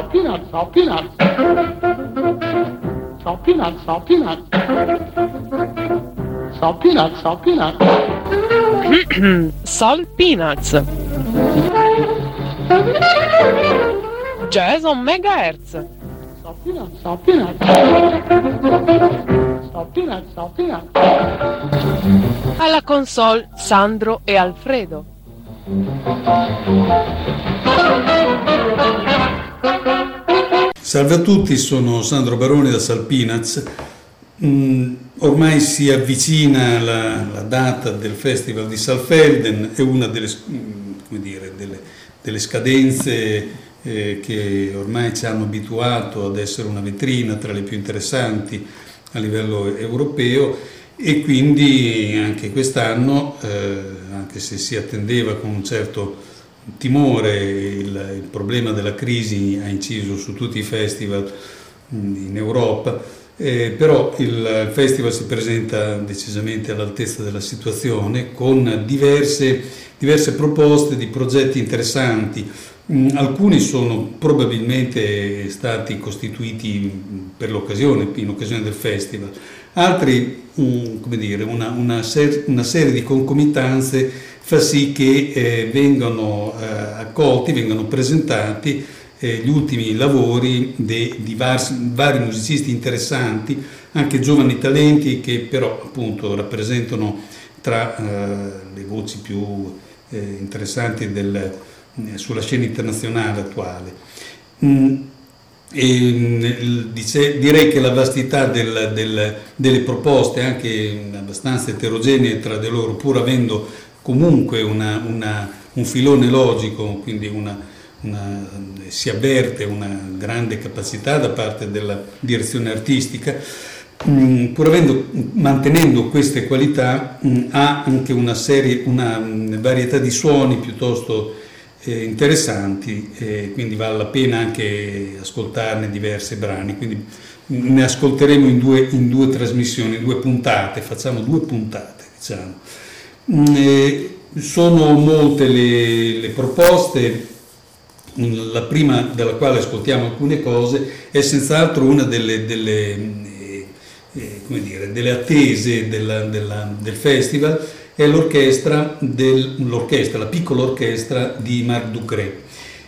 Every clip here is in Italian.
peanuts, salt peanuts. Salt peanuts, salt peanuts. Salt peanuts, salt peanuts. Salt peanuts. Jazz on megahertz. Salt peanuts, salt peanuts. Salt peanuts, salt peanuts. Alla console Sandro e Alfredo. Salve a tutti, sono Sandro Baroni da Salt Peanuts. Ormai si avvicina la data del Festival di Saalfelden, è una delle scadenze che ormai ci hanno abituato ad essere una vetrina tra le più interessanti a livello europeo, e quindi anche quest'anno, anche se si attendeva con un certo timore, il problema della crisi ha inciso su tutti i festival in Europa, però il festival si presenta decisamente all'altezza della situazione, con diverse proposte di progetti interessanti. Alcuni sono probabilmente stati costituiti per l'occasione, in occasione del festival, altri, una serie di concomitanze fa sì che vengano accolti, vengano presentati gli ultimi lavori di vari musicisti interessanti, anche giovani talenti che però appunto rappresentano tra le voci più interessanti sulla scena internazionale attuale. Direi che la vastità delle proposte, anche abbastanza eterogenee tra di loro, pur avendo comunque un filone logico, quindi si avverte una grande capacità da parte della direzione artistica, mantenendo queste qualità, ha anche una varietà di suoni piuttosto interessanti, quindi vale la pena anche ascoltarne diversi brani. Quindi ne ascolteremo in due trasmissioni, in 2 puntate, facciamo 2 puntate, diciamo. Sono molte le proposte. La prima, della quale ascoltiamo alcune cose, è senz'altro una delle attese del festival, è la piccola orchestra di Marc Ducré,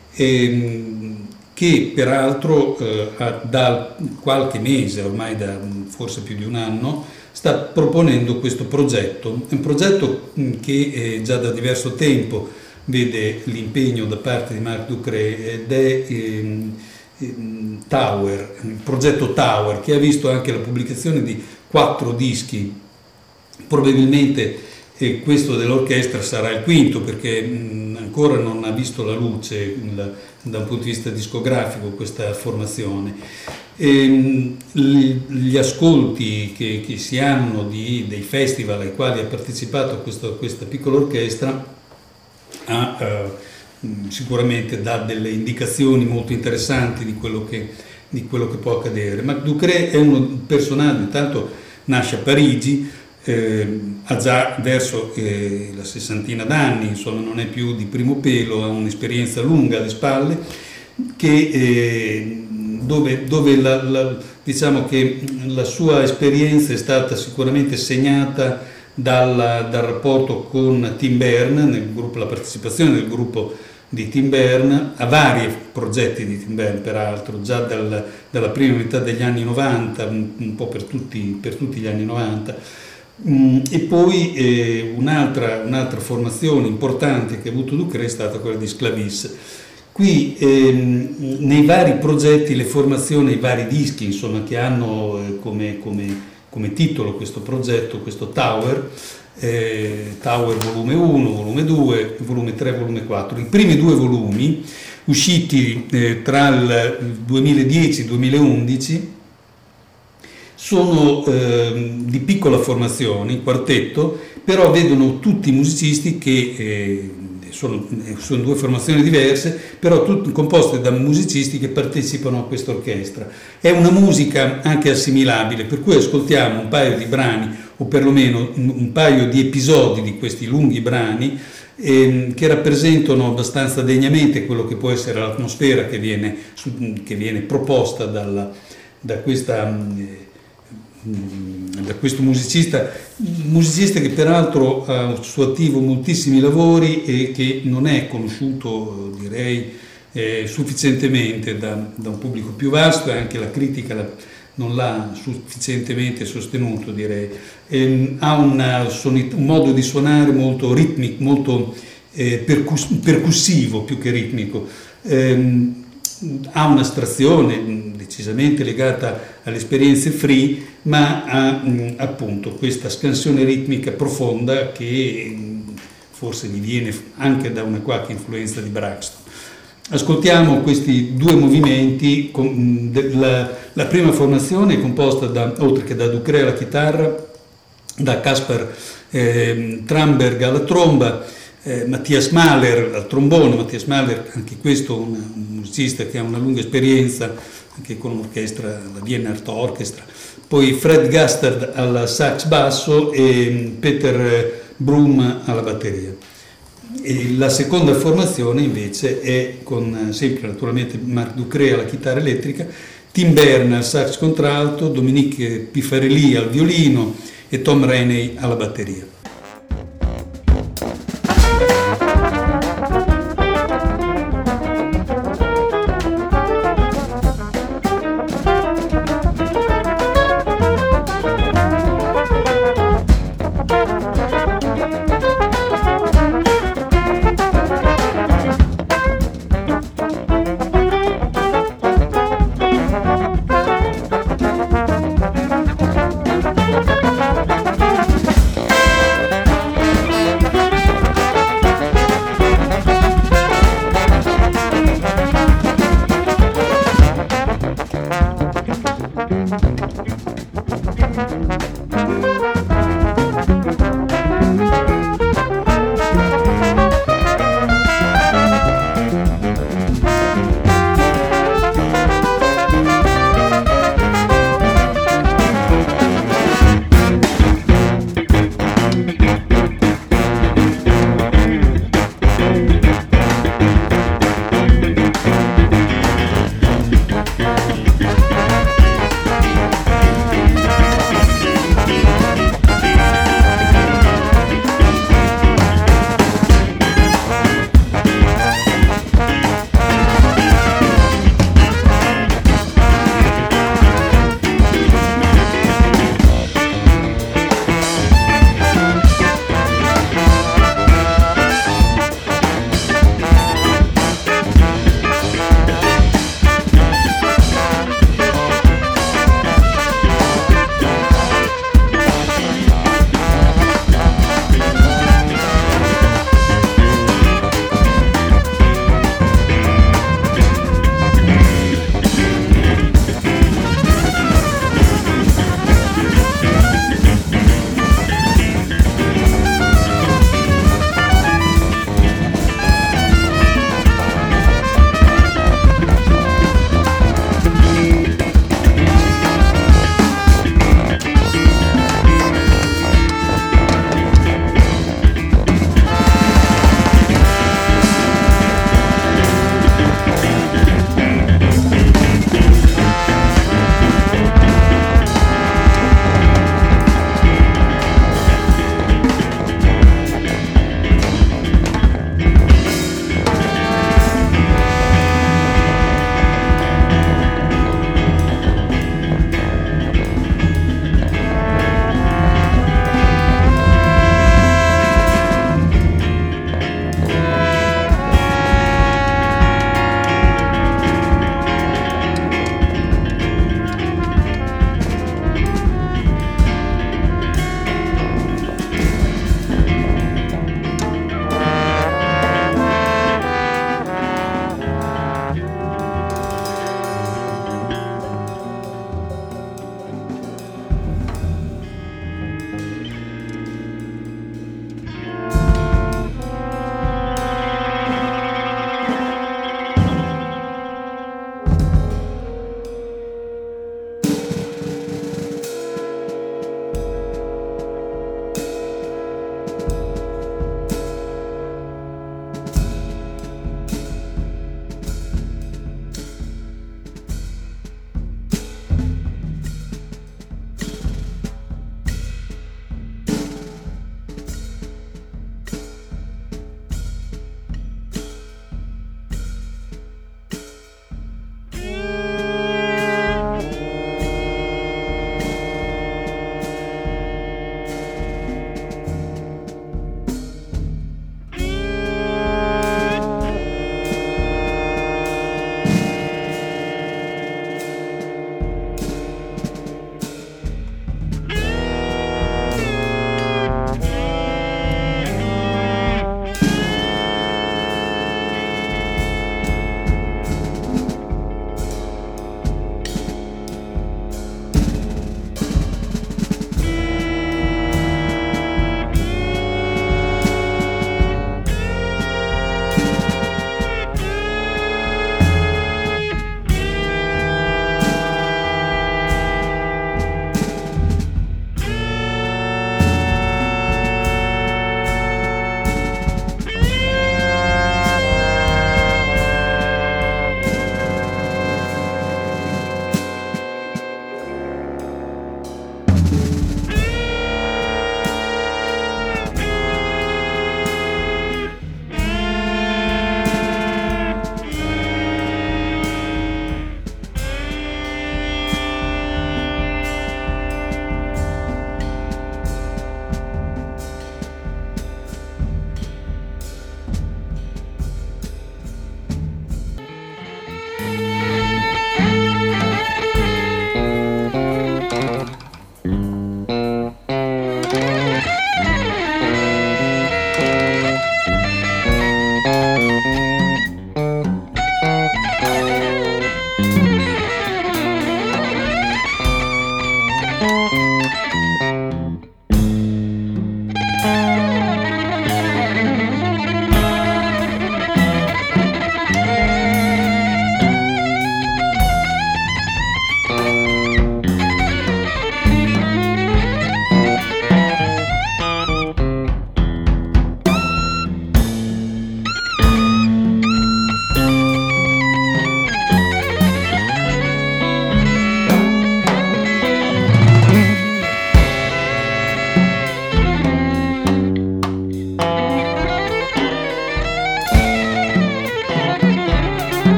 che peraltro da qualche mese, ormai da forse più di un anno, sta proponendo questo progetto. È un progetto che già da diverso tempo vede l'impegno da parte di Marc Ducré, ed è il progetto Tower, che ha visto anche la pubblicazione di 4 dischi. Probabilmente questo dell'orchestra sarà il quinto, perché ancora non ha visto la luce da un punto di vista discografico questa formazione. Gli ascolti che si hanno dei festival ai quali ha partecipato questa piccola orchestra sicuramente dà delle indicazioni molto interessanti di quello che può accadere. Marc Ducré è un personaggio, intanto nasce a Parigi, ha già verso la 60ina d'anni, insomma non è più di primo pelo, ha un'esperienza lunga alle spalle, dove diciamo che la sua esperienza è stata sicuramente segnata dal rapporto con Tim Berne, la partecipazione del gruppo di Tim Berne a vari progetti di Tim Berne, peraltro già dalla prima metà degli anni 90, un po' per tutti gli anni 90, e poi un'altra formazione importante che ha avuto Ducré è stata quella di Sclavis. Qui nei vari progetti, le formazioni, i vari dischi, insomma, che hanno come titolo questo progetto, questo Tower volume 1, volume 2, volume 3, volume 4. I primi 2 volumi, usciti tra il 2010 e il 2011, sono di piccola formazione, in quartetto, però vedono tutti i musicisti che sono 2 formazioni diverse, però tutte composte da musicisti che partecipano a questa orchestra. È una musica anche assimilabile, per cui ascoltiamo un paio di brani, o perlomeno un paio di episodi di questi lunghi brani, che rappresentano abbastanza degnamente quello che può essere l'atmosfera che viene proposta da questo musicista che peraltro ha al suo attivo moltissimi lavori e che non è conosciuto, direi, sufficientemente da un pubblico più vasto, e anche la critica non l'ha sufficientemente sostenuto, direi. Ha un modo di suonare molto ritmico, molto percussivo più che ritmico. Ha un'astrazione decisamente legata alle esperienze free, ma ha appunto questa scansione ritmica profonda che forse gli viene anche da una qualche influenza di Braxton. Ascoltiamo questi due movimenti. La prima formazione è composta oltre che da Ducré alla chitarra, da Kaspar Tramberg alla tromba, Matthias Mahler al trombone. Matthias Mahler, anche questo un musicista che ha una lunga esperienza anche con l'orchestra, la Vienna Art Orchestra, poi Fred Gastard al sax basso e Peter Brum alla batteria. E la seconda formazione invece è con sempre naturalmente Marc Ducré alla chitarra elettrica, Tim Berne al sax contralto, Dominique Pifarelli al violino e Tom Rainey alla batteria.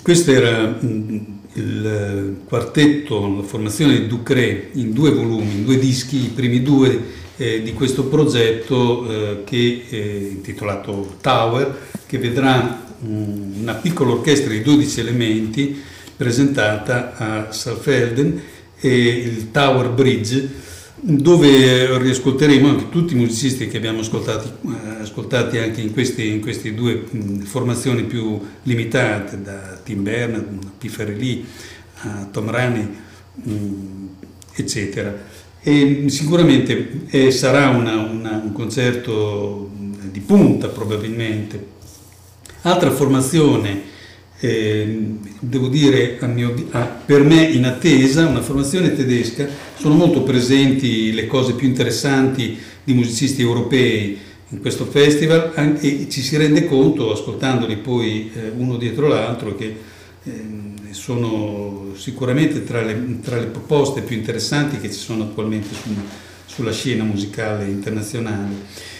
Questo era il quartetto, la formazione di Ducré in 2 volumi, in 2 dischi, i primi 2 di questo progetto che è intitolato Tower, che vedrà una piccola orchestra di 12 elementi presentata a Saalfelden e il Tower Bridge, dove riascolteremo anche tutti i musicisti che abbiamo ascoltati anche in queste 2 formazioni più limitate, da Tim Bernard, a P. Ferrelli, a Tom Raney, eccetera. E sicuramente sarà un concerto di punta probabilmente. Altra formazione, devo dire per me in attesa, una formazione tedesca. Sono molto presenti le cose più interessanti di musicisti europei in questo festival e ci si rende conto, ascoltandoli poi uno dietro l'altro, che sono sicuramente tra le proposte più interessanti che ci sono attualmente sulla scena musicale internazionale.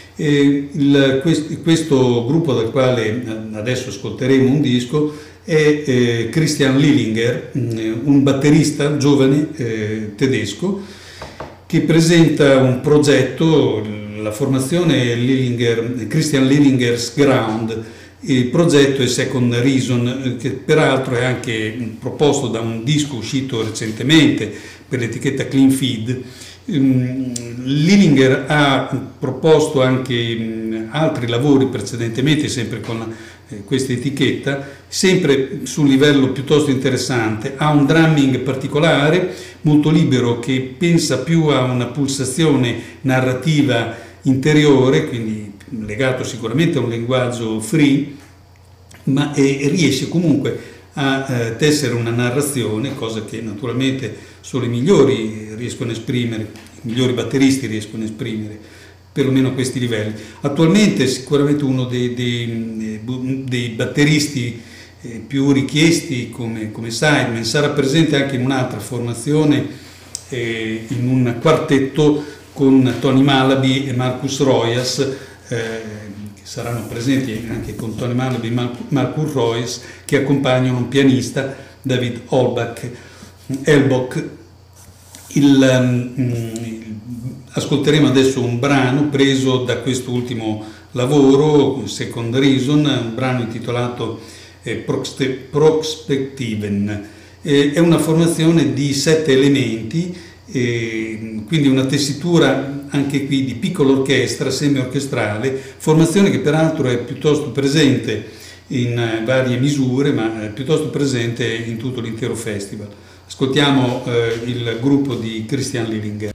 Questo gruppo dal quale adesso ascolteremo un disco è Christian Lillinger, un batterista giovane tedesco che presenta un progetto, la formazione Christian Lillinger's Ground. Il progetto è Second Reason, che peraltro è anche proposto da un disco uscito recentemente per l'etichetta Clean Feed. Lillinger ha proposto anche altri lavori precedentemente, sempre con questa etichetta, sempre su un livello piuttosto interessante. Ha un drumming particolare, molto libero, che pensa più a una pulsazione narrativa interiore, quindi legato sicuramente a un linguaggio free, ma riesce comunque a tessere una narrazione, cosa che naturalmente solo i migliori riescono a esprimere, i migliori batteristi riescono a esprimere, perlomeno a questi livelli. Attualmente è sicuramente uno dei batteristi più richiesti come sideman. Sarà presente anche in un'altra formazione, in un quartetto con Tony Malaby e Marcus Royas, che saranno presenti anche con Tony Malaby e Marcus Royas, che accompagnano un pianista, David Elbock. Ascolteremo adesso un brano preso da questo ultimo lavoro, Second Reason, un brano intitolato Prospectiven. È una formazione di 7 elementi, quindi una tessitura anche qui di piccola orchestra, semi-orchestrale, formazione che peraltro è piuttosto presente in varie misure, ma è piuttosto presente in tutto l'intero festival. Ascoltiamo il gruppo di Christian Lillinger.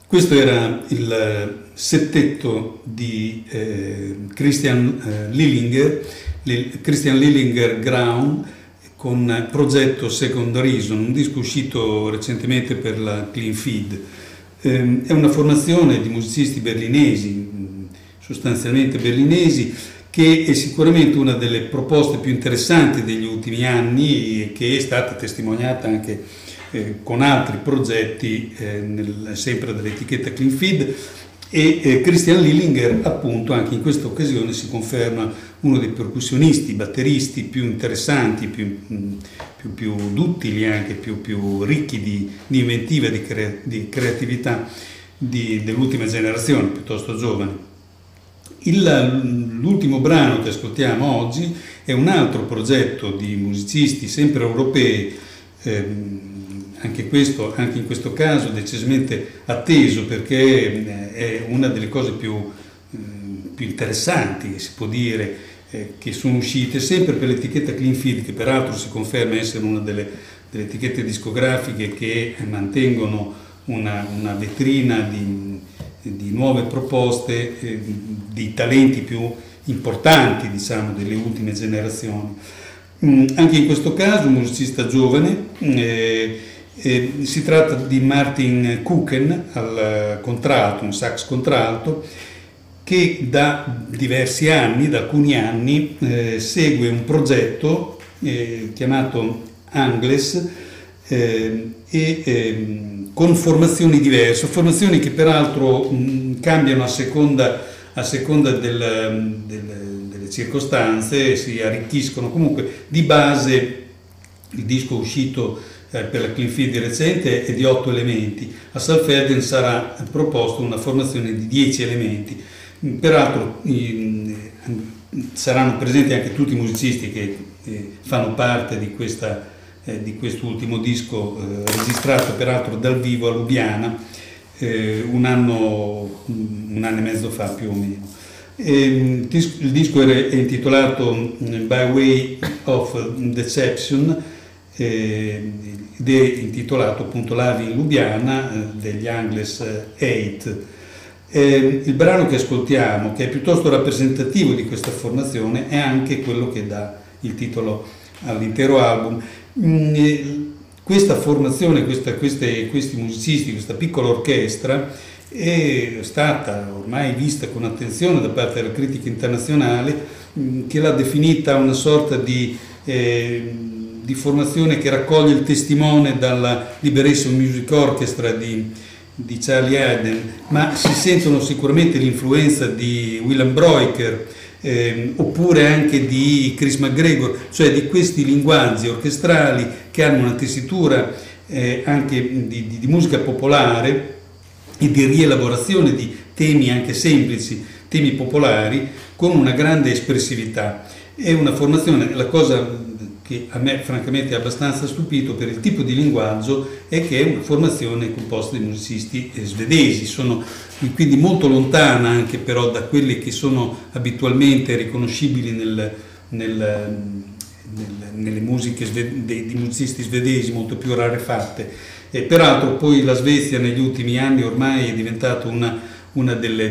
Questo era il settetto di Christian Lillinger Graun, con progetto Second Reason, un disco uscito recentemente per la Clean Feed. È una formazione di musicisti berlinesi, sostanzialmente berlinesi, che è sicuramente una delle proposte più interessanti degli ultimi anni e che è stata testimoniata anche con altri progetti sempre dall'etichetta Clean Feed. E Christian Lillinger, appunto, anche in questa occasione si conferma uno dei percussionisti, batteristi più interessanti, più duttili, anche più ricchi di inventiva, di creatività dell'ultima generazione, piuttosto giovane. L'ultimo brano che ascoltiamo oggi è un altro progetto di musicisti sempre europei, anche in questo caso decisamente atteso, perché è una delle cose più interessanti, che si può dire, che sono uscite sempre per l'etichetta Clean Feed, che peraltro si conferma essere una delle etichette discografiche che mantengono una vetrina di nuove proposte, di talenti più importanti, diciamo, delle ultime generazioni. Anche in questo caso un musicista giovane, si tratta di Martin Kuchen al contralto, un sax contralto, che da alcuni anni, segue un progetto chiamato Angles, con formazioni diverse, formazioni che peraltro cambiano a seconda delle circostanze, si arricchiscono. Comunque di base il disco uscito per la Clean Feed di recente è di 8 elementi, a Saalfelden sarà proposto una formazione di 10 elementi. Peraltro saranno presenti anche tutti i musicisti che fanno parte di quest'ultimo disco, registrato peraltro dal vivo a Lubiana un anno e mezzo fa più o meno. Il disco è intitolato By Way of Deception ed è intitolato appunto Live in Lubiana degli Angles 8. Il brano che ascoltiamo, che è piuttosto rappresentativo di questa formazione, è anche quello che dà il titolo all'intero album. Questa formazione, questi musicisti, questa piccola orchestra è stata ormai vista con attenzione da parte della critica internazionale, che l'ha definita una sorta di formazione che raccoglie il testimone dalla Liberation Music Orchestra di Charlie Haden, ma si sentono sicuramente l'influenza di Willem Breuker, oppure anche di Chris McGregor, cioè di questi linguaggi orchestrali che hanno una tessitura anche di musica popolare e di rielaborazione di temi anche semplici, temi popolari, con una grande espressività. È una formazione, la cosa che a me francamente ha abbastanza stupito per il tipo di linguaggio è che è una formazione composta di musicisti svedesi, sono quindi molto lontana anche però da quelle che sono abitualmente riconoscibili nelle musiche di musicisti svedesi, molto più rarefatte. E peraltro poi la Svezia negli ultimi anni ormai è diventata una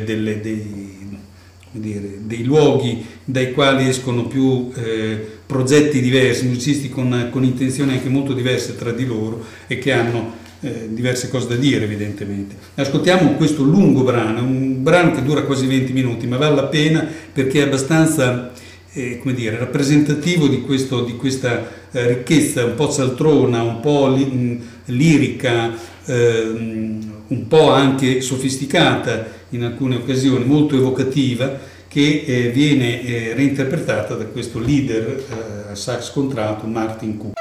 dei luoghi dai quali escono più progetti diversi, musicisti con intenzioni anche molto diverse tra di loro e che hanno diverse cose da dire, evidentemente. Ascoltiamo questo lungo brano, un brano che dura quasi 20 minuti, ma vale la pena perché è abbastanza rappresentativo di questa ricchezza un po' cialtrona, un po' lirica, un po' anche sofisticata in alcune occasioni, molto evocativa, che viene reinterpretata da questo leader a sax contralto Martin Kuchen.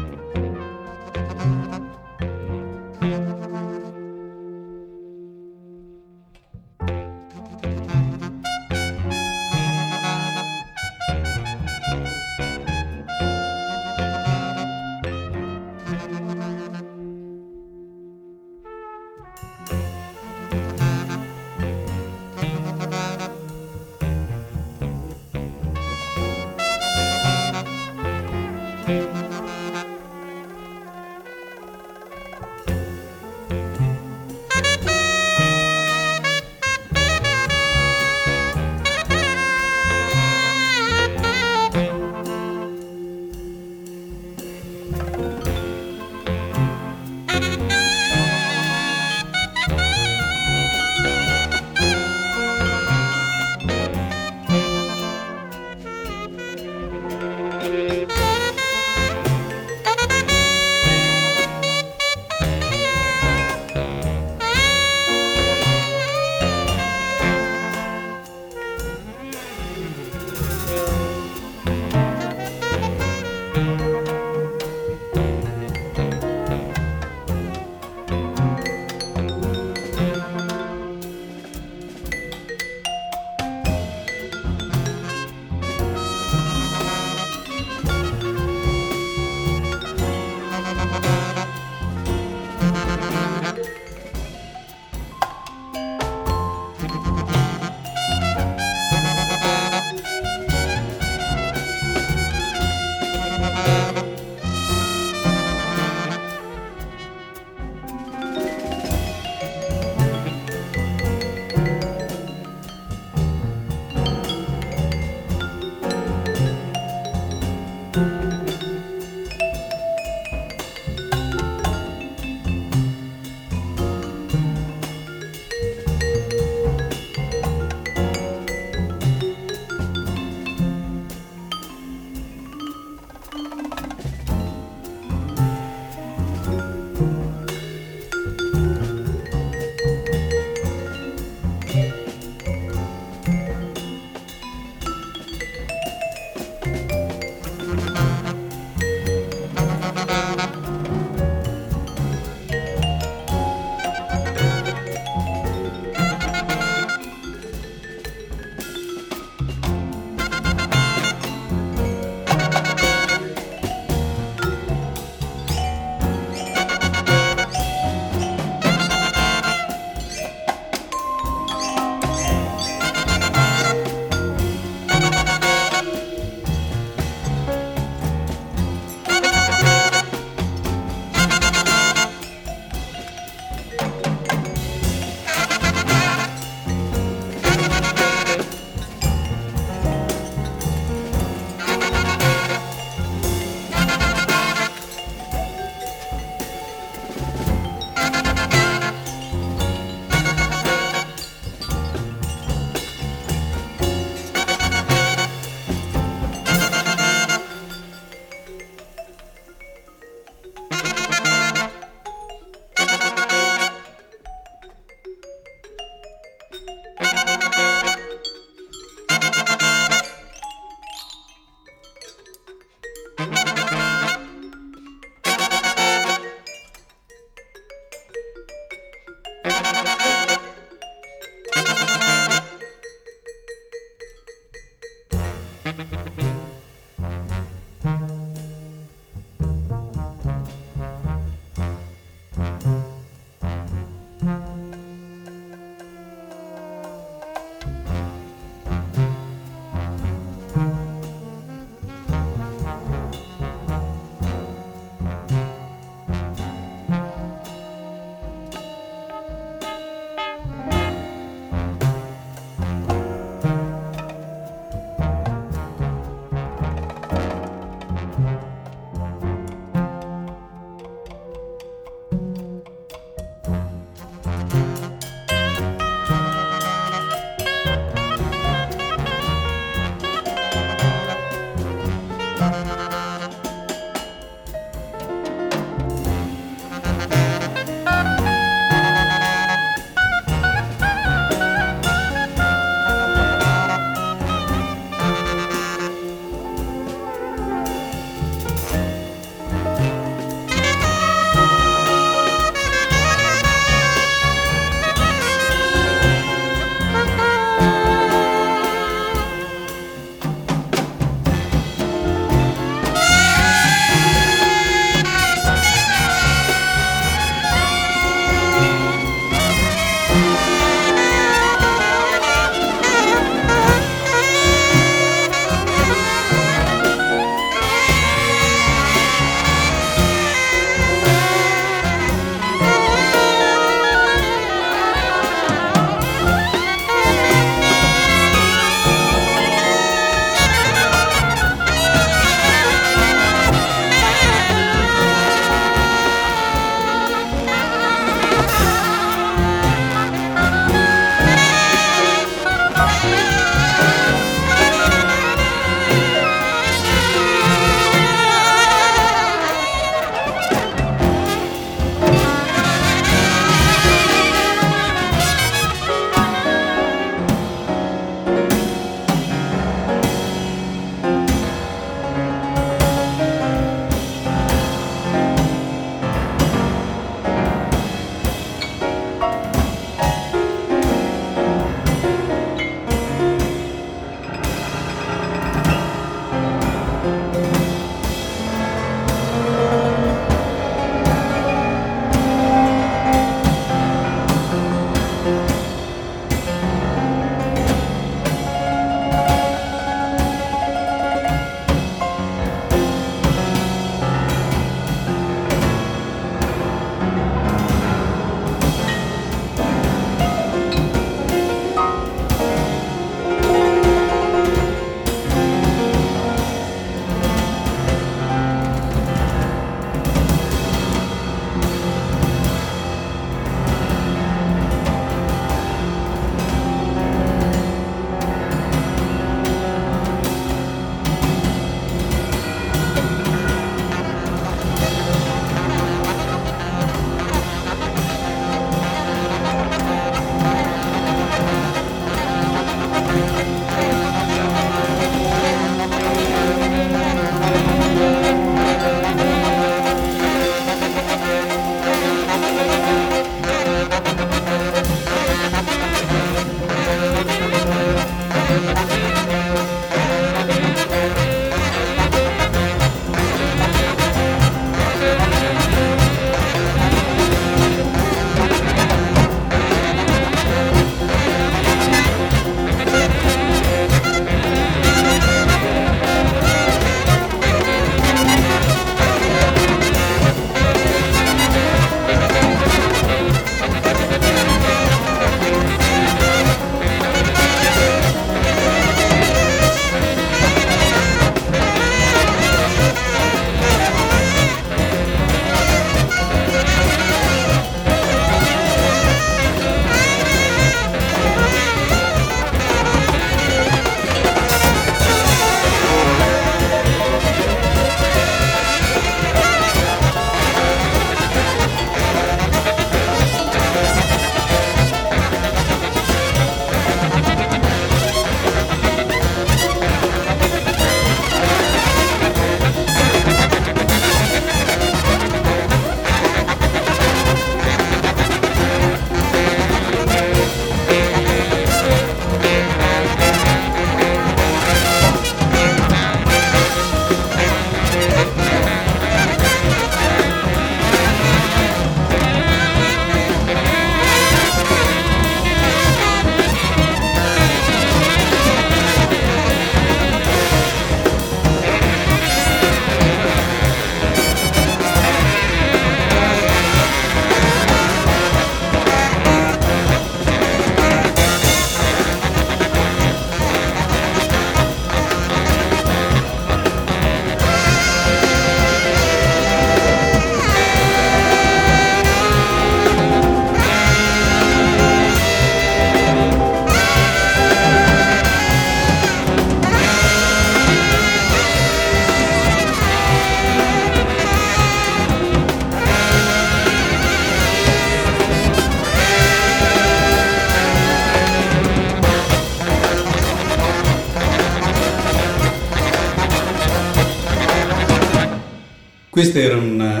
Queste erano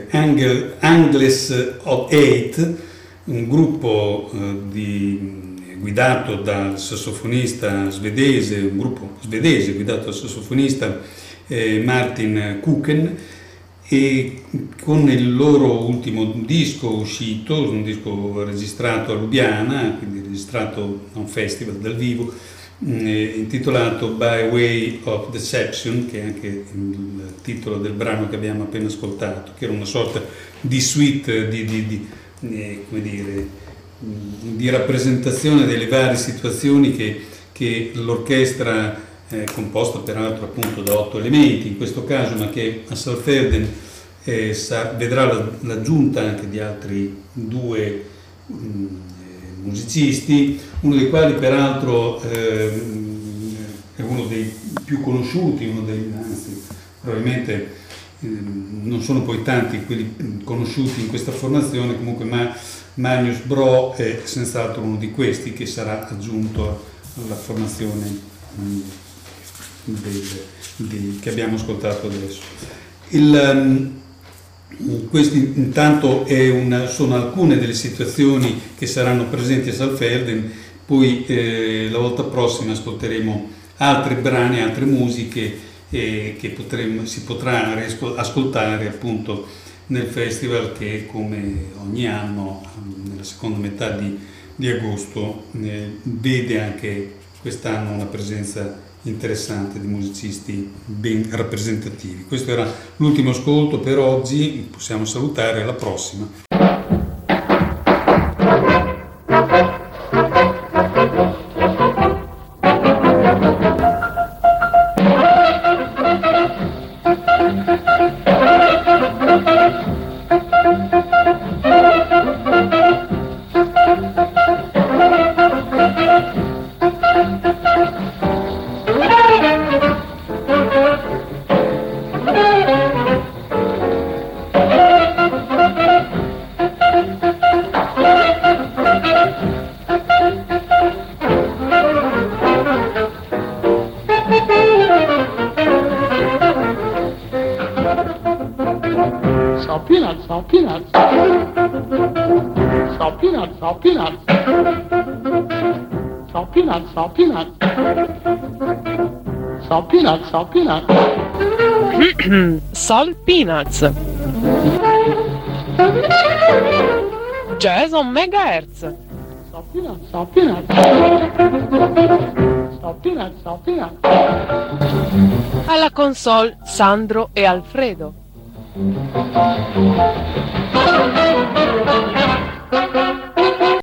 Angles of Eight, un gruppo guidato dal sassofonista svedese, un gruppo svedese guidato dal sassofonista Martin Kuchen, e con il loro ultimo disco uscito, un disco registrato a Lubiana, quindi registrato a un festival dal vivo, intitolato By Way of Deception, che è anche il titolo del brano che abbiamo appena ascoltato, che era una sorta di suite di rappresentazione delle varie situazioni che l'orchestra, composta peraltro appunto da 8 elementi in questo caso, ma che a Salzfelden vedrà l'aggiunta anche di altri 2 musicisti, uno dei quali peraltro è uno dei più conosciuti, anzi probabilmente non sono poi tanti quelli conosciuti in questa formazione, comunque Magnus Bro è senz'altro uno di questi che sarà aggiunto alla formazione che abbiamo ascoltato adesso. Questi intanto sono alcune delle situazioni che saranno presenti a Salzfelden, poi la volta prossima ascolteremo altri brani, altre musiche e che si potrà ascoltare appunto nel festival che, come ogni anno nella seconda metà di agosto, vede anche quest'anno una presenza interessante di musicisti ben rappresentativi. Questo era l'ultimo ascolto per oggi, possiamo salutare, alla prossima. Salt peanuts, salt peanuts. Salt peanuts, salt peanuts. Salt peanuts, salt peanuts. Salt peanuts, salt peanuts. Salt Peanuts. Jason Megahertz. Salt peanuts, salt peanuts. Salt peanuts, salt peanuts. Alla console Sandro e Alfredo.